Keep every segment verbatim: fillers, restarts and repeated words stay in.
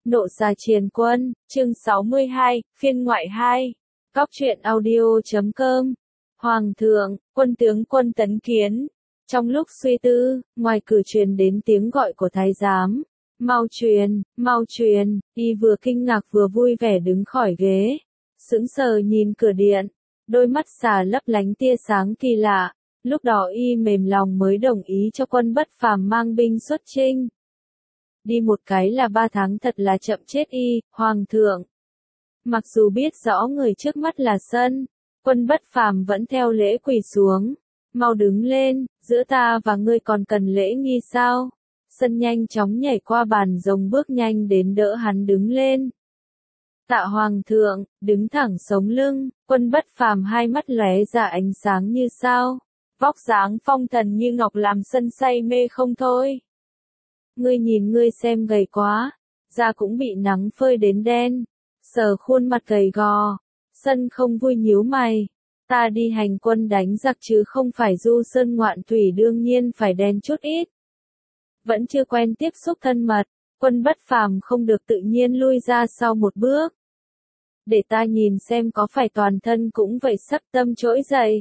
Nộ Xà Triền Quân, chương sáu mươi hai, phiên ngoại hai. Góc truyện audio chấm com. Hoàng thượng, quân tướng quân tấn kiến. Trong lúc suy tư, ngoài cửa truyền đến tiếng gọi của thái giám. Mau truyền, mau truyền, y vừa kinh ngạc vừa vui vẻ đứng khỏi ghế. Sững sờ nhìn cửa điện, đôi mắt xà lấp lánh tia sáng kỳ lạ. Lúc đó y mềm lòng mới đồng ý cho quân Bất Phàm mang binh xuất chinh. Đi một cái là ba tháng thật là chậm chết y, hoàng thượng. Mặc dù biết rõ người trước mắt là Sân, quân Bất Phàm vẫn theo lễ quỳ xuống. Mau đứng lên, giữa ta và ngươi còn cần lễ nghi sao? Sân nhanh chóng nhảy qua bàn rồng bước nhanh đến đỡ hắn đứng lên. Tạ hoàng thượng, đứng thẳng sống lưng, quân Bất Phàm hai mắt lóe ra ánh sáng như sao. Vóc dáng phong thần như ngọc làm Sân say mê không thôi. Ngươi nhìn ngươi xem gầy quá, da cũng bị nắng phơi đến đen, sờ khuôn mặt gầy gò. Sân không vui nhíu mày, ta đi hành quân đánh giặc chứ không phải du sơn ngoạn thủy, đương nhiên phải đen chút ít. Vẫn chưa quen tiếp xúc thân mật, quân Bất Phàm không được tự nhiên lui ra sau một bước. Để ta nhìn xem có phải toàn thân cũng vậy sắc tâm trỗi dậy.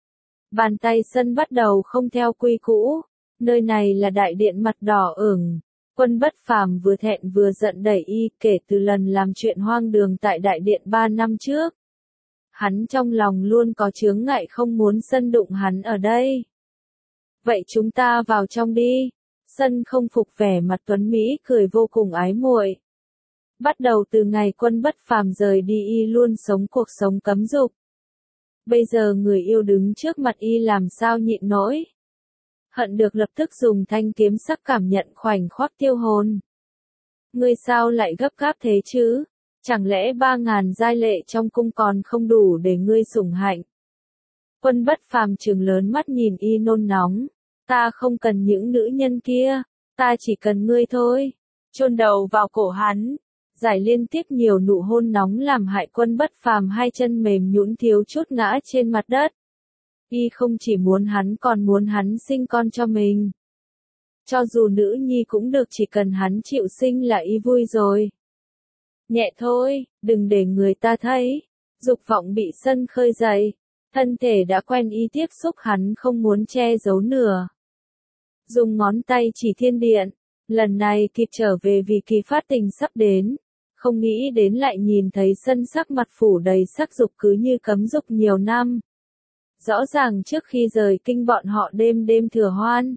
Bàn tay Sân bắt đầu không theo quy cũ. Nơi này là đại điện mặt đỏ ửng. Quân Bất Phàm vừa thẹn vừa giận đẩy y, kể từ lần làm chuyện hoang đường tại đại điện ba năm trước. Hắn trong lòng luôn có chướng ngại không muốn Sân đụng hắn ở đây. Vậy chúng ta vào trong đi. Sân không phục vẻ mặt tuấn Mỹ cười vô cùng ái muội. Bắt đầu từ ngày quân Bất Phàm rời đi y luôn sống cuộc sống cấm dục. Bây giờ người yêu đứng trước mặt y làm sao nhịn nổi. Hận được lập tức dùng thanh kiếm sắc cảm nhận khoảnh khắc tiêu hồn. Ngươi sao lại gấp gáp thế chứ? Chẳng lẽ ba ngàn giai lệ trong cung còn không đủ để ngươi sủng hạnh? Quân Bất Phàm trừng lớn mắt nhìn y nôn nóng. Ta không cần những nữ nhân kia, ta chỉ cần ngươi thôi. Chôn đầu vào cổ hắn, giải liên tiếp nhiều nụ hôn nóng làm hại quân Bất Phàm hai chân mềm nhũn thiếu chút ngã trên mặt đất. Y không chỉ muốn hắn còn muốn hắn sinh con cho mình. Cho dù nữ nhi cũng được, chỉ cần hắn chịu sinh là y vui rồi. Nhẹ thôi, đừng để người ta thấy. Dục vọng bị Sân khơi dậy. Thân thể đã quen y tiếp xúc hắn không muốn che giấu nữa. Dùng ngón tay chỉ thiên điện. Lần này kịp trở về vì kỳ phát tình sắp đến. Không nghĩ đến lại nhìn thấy Sân sắc mặt phủ đầy sắc dục cứ như cấm dục nhiều năm. Rõ ràng trước khi rời kinh bọn họ đêm đêm thừa hoan.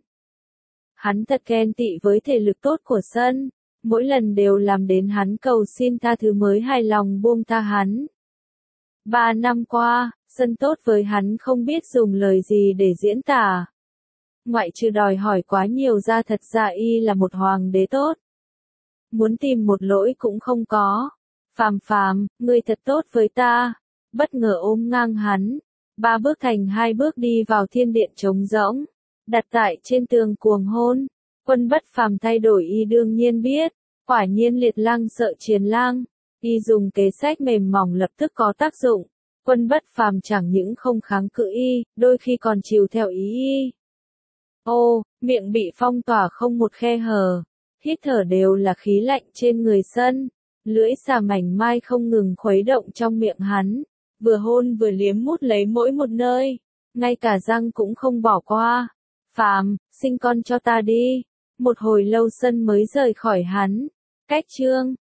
Hắn thật ghen tị với thể lực tốt của Sân, mỗi lần đều làm đến hắn cầu xin tha thứ mới hài lòng buông tha hắn. Ba năm qua, Sân tốt với hắn không biết dùng lời gì để diễn tả. Ngoại trừ đòi hỏi quá nhiều ra, thật ra y là một hoàng đế tốt. Muốn tìm một lỗi cũng không có. Phàm Phàm, ngươi thật tốt với ta. Bất ngờ ôm ngang hắn. Ba bước thành hai bước đi vào thiên điện trống rỗng, đặt tại trên tường cuồng hôn. Quân Bất Phàm thay đổi y đương nhiên biết, quả nhiên liệt lang sợ triền lang, y dùng kế sách mềm mỏng lập tức có tác dụng. Quân Bất Phàm chẳng những không kháng cự y, đôi khi còn chiều theo ý y. Ô, miệng bị phong tỏa không một khe hở, hít thở đều là khí lạnh trên người Sân, lưỡi xà mảnh mai không ngừng khuấy động trong miệng hắn. Vừa hôn vừa liếm mút lấy mỗi một nơi, ngay cả răng cũng không bỏ qua. Phàm, sinh con cho ta đi. Một hồi lâu Sân mới rời khỏi hắn. Cách chương,